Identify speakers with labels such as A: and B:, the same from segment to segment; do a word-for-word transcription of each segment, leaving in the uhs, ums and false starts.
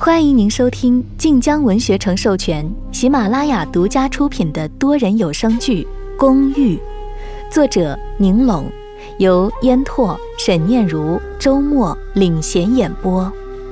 A: 欢迎您收听晋江文学城授权、喜马拉雅独家出品的多人有声剧《公寓》，作者宁龙，由烟拓、沈念如、周末领衔演播。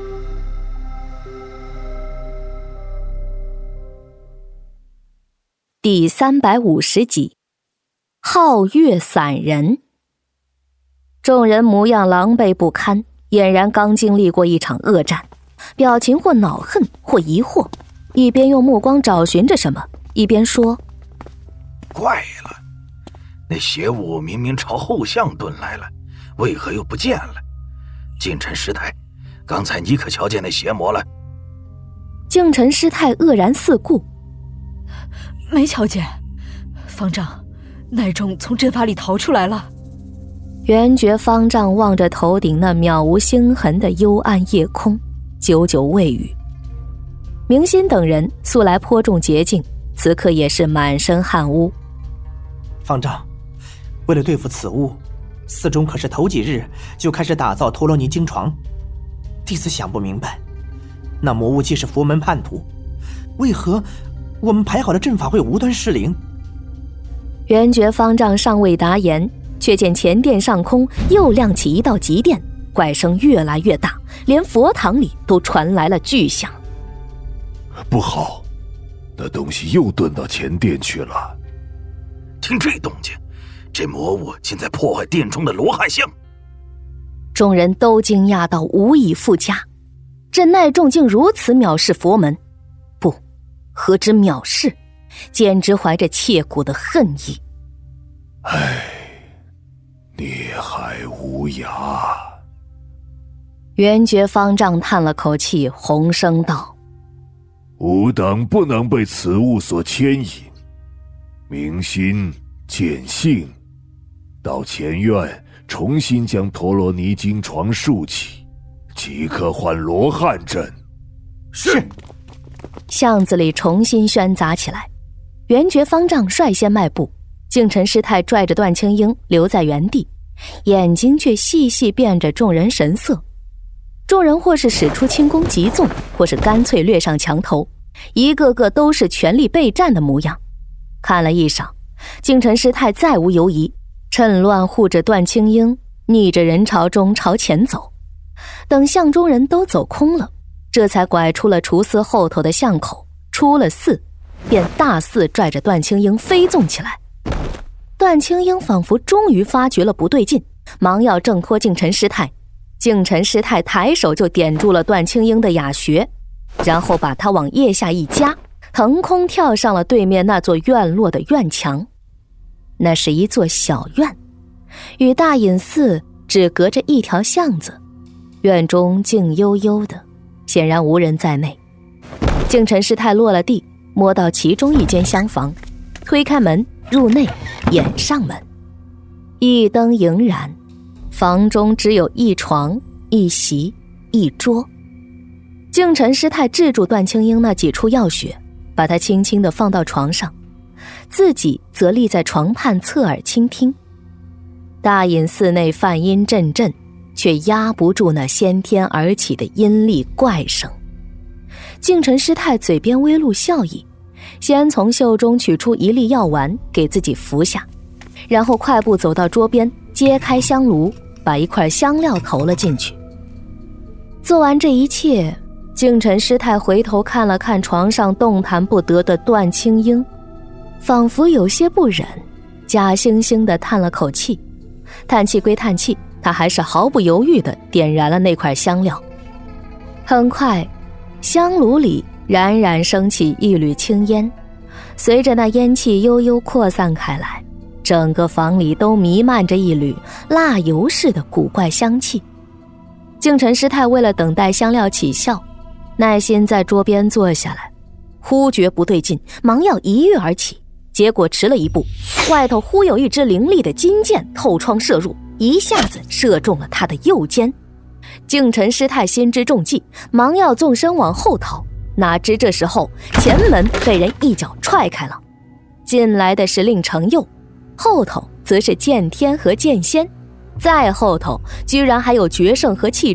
A: 第三百五十集，皓月散人。众人模样狼狈不堪，俨然刚经历过一场恶战，表情或恼恨或疑惑，一边用目光找寻着什么，一边说：
B: 怪了，那邪物明明朝后巷遁来了，为何又不见了？净尘师太，刚才你可瞧见那邪魔了？
A: 净尘师太愕然四顾，
C: 没瞧见。方丈，那众从阵法里逃出来了。
A: 圆觉方丈望着头顶那渺无星痕的幽暗夜空，久久未语。明心等人素来颇重洁净，此刻也是满身汗污。
D: 方丈，为了对付此物，寺中可是头几日就开始打造陀罗尼经床。弟子想不明白，那魔物既是佛门叛徒，为何我们排好的阵法会无端失灵？
A: 圆觉方丈尚未答言，却见前殿上空又亮起一道极电，怪声越来越大，连佛堂里都传来了巨响。
E: 不好，那东西又遁到前殿去了。
B: 听这动静，这魔物竟在破坏殿中的罗汉像。
A: 众人都惊讶到无以复加，这奈众竟如此藐视佛门，不，何止藐视，简直怀着切骨的恨意。
E: 唉，孽害无涯。
A: 圆觉方丈叹了口气，洪声道：
E: 吾等不能被此物所牵引，明心见性，到前院重新将陀罗尼经床竖起，即可换罗汉阵。
D: 是。
A: 巷子里重新喧杂起来，圆觉方丈率先迈步，净尘师太拽着段青英留在原地，眼睛却细细辨着众人神色。众人或是使出轻功急纵，或是干脆掠上墙头，一个个都是全力备战的模样。看了一晌，净尘师太再无犹疑，趁乱护着段青英，逆着人潮中朝前走。等巷中人都走空了，这才拐出了厨司后头的巷口，出了寺，便大肆拽着段青英飞纵起来。段青英仿佛终于发觉了不对劲，忙要挣脱净尘师太。净尘师太抬手就点住了段青英的哑穴，然后把他往腋下一夹，腾空跳上了对面那座院落的院墙。那是一座小院，与大隐寺只隔着一条巷子，院中静悠悠的，显然无人在内。净尘师太落了地，摸到其中一间厢房，推开门入内，掩上门，一灯迎燃，房中只有一床一席一桌。净尘师太制住段青英那几处要穴，把她轻轻地放到床上，自己则立在床畔侧耳倾听。大隐寺内梵音阵阵，却压不住那先天而起的阴厉怪声。净尘师太嘴边微露笑意，先从袖中取出一粒药丸给自己服下，然后快步走到桌边，揭开香炉，把一块香料投了进去。做完这一切，净尘师太回头看了看床上动弹不得的段青英，仿佛有些不忍，假惺惺地叹了口气。叹气归叹气，他还是毫不犹豫地点燃了那块香料。很快，香炉里冉冉升起一缕青烟，随着那烟气悠悠扩散开来，整个房里都弥漫着一缕蜡油似的古怪香气。净尘师太为了等待香料起效，耐心在桌边坐下来，忽觉不对劲，忙要一跃而起，结果迟了一步，外头忽有一支凌厉的金箭透窗射入，一下子射中了他的右肩。净尘师太心知中计，忙要纵身往后逃，哪知这时候前门被人一脚踹开了，进来的是令程佑，后头则是剑天和剑仙，再后头居然还有决胜和气质，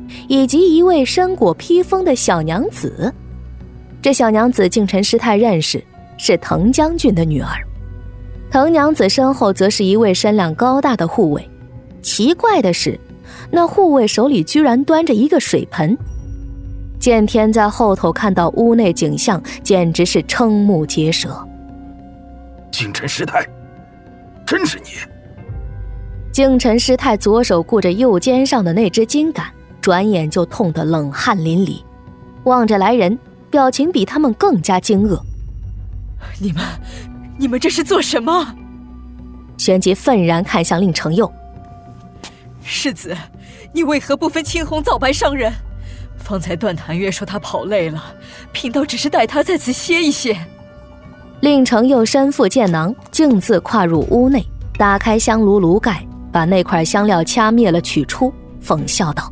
A: 以及一位身裹披风的小娘子。这小娘子敬臣师太认识，是藤将军的女儿。藤娘子身后则是一位身量高大的护卫。奇怪的是，那护卫手里居然端着一个水盆。剑天在后头看到屋内景象，简直是瞠目结舌。
B: 敬臣师太，真是你！
A: 敬臣师太左手顾着右肩上的那只金杆，转眼就痛得冷汗淋漓，望着来人，表情比他们更加惊愕。
C: 你们你们这是做什么？
A: 旋即愤然看向令承佑。
C: 世子，你为何不分青红皂白伤人？方才段谭月说他跑累了，贫道只是带他在此歇一歇。
A: 令承佑身负剑囊，径自跨入屋内，打开香炉炉盖，把那块香料掐灭了取出，讽笑道：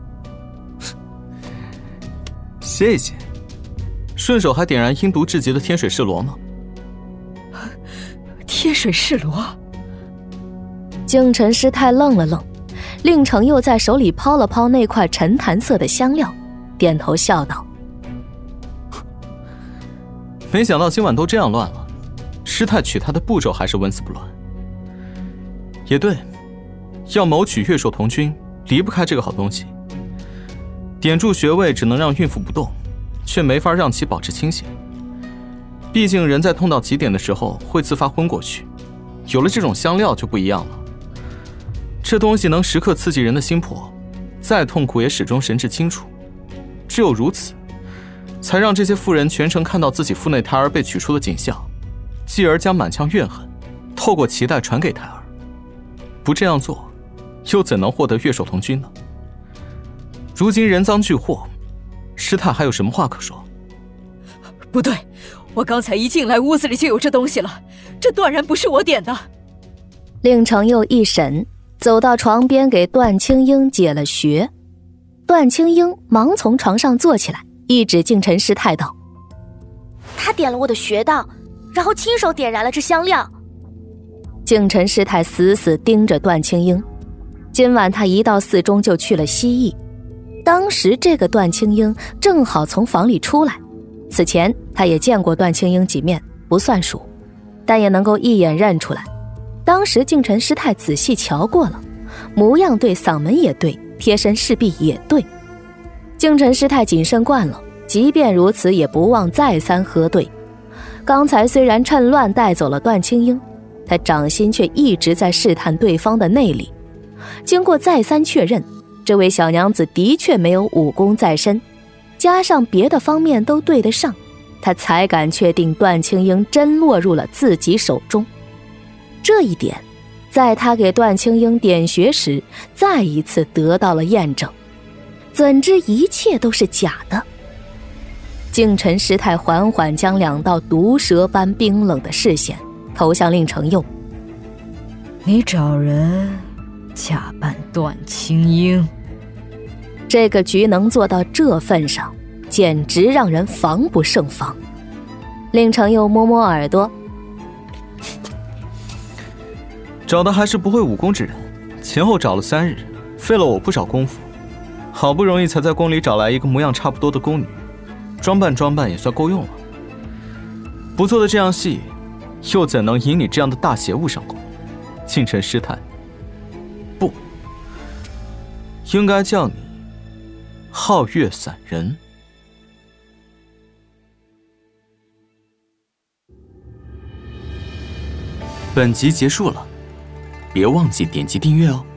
F: 歇一歇，顺手还点燃阴毒至极的天水噬螺吗？
C: 天水噬螺？
A: 敬臣师太愣了愣，令承佑在手里抛了抛那块沉檀色的香料，点头笑道：
F: 没想到今晚都这样乱了，师太取他的步骤还是纹丝不乱。也对，要谋取月朔同君，离不开这个好东西。点住穴位只能让孕妇不动，却没法让其保持清醒。毕竟人在痛到极点的时候会自发昏过去，有了这种香料就不一样了。这东西能时刻刺激人的心魄，再痛苦也始终神志清楚。只有如此，才让这些妇人全程看到自己腹内胎儿被取出的景象，继而将满腔怨恨透过脐带传给胎儿。不这样做，又怎能获得月朔同君呢？如今人赃俱获，师太还有什么话可说？
C: 不对，我刚才一进来屋子里就有这东西了，这断然不是我点的。
A: 令承佑一审，走到床边给段青英解了穴。段青英忙从床上坐起来，一指敬臣师太道：
G: 他点了我的穴道，然后亲手点燃了这香料。
A: 敬臣师太死死盯着段青英。今晚他一到寺中就去了西翼，当时这个段青英正好从房里出来，此前他也见过段青英几面，不算熟，但也能够一眼认出来。当时敬臣师太仔细瞧过了，模样对，嗓门也对，贴身势必也对。敬臣师太谨慎惯了，即便如此也不忘再三核对。刚才虽然趁乱带走了段青英，他掌心却一直在试探对方的内力。经过再三确认，这位小娘子的确没有武功在身，加上别的方面都对得上，他才敢确定段青英真落入了自己手中。这一点在他给段青英点穴时再一次得到了验证。怎知一切都是假的？敬臣师太缓缓将两道毒蛇般冰冷的视线投向令承佑。
C: 你找人假扮段青英，
A: 这个局能做到这份上，简直让人防不胜防。令承佑摸摸耳朵，
F: 找的还是不会武功之人，前后找了三日，费了我不少功夫，好不容易才在宫里找来一个模样差不多的宫女，装扮装扮也算够用了。不做的这样戏，又怎能引你这样的大邪物上宫？敬臣师太，不，应该叫你皓月散人。本集结束了，别忘记点击订阅哦。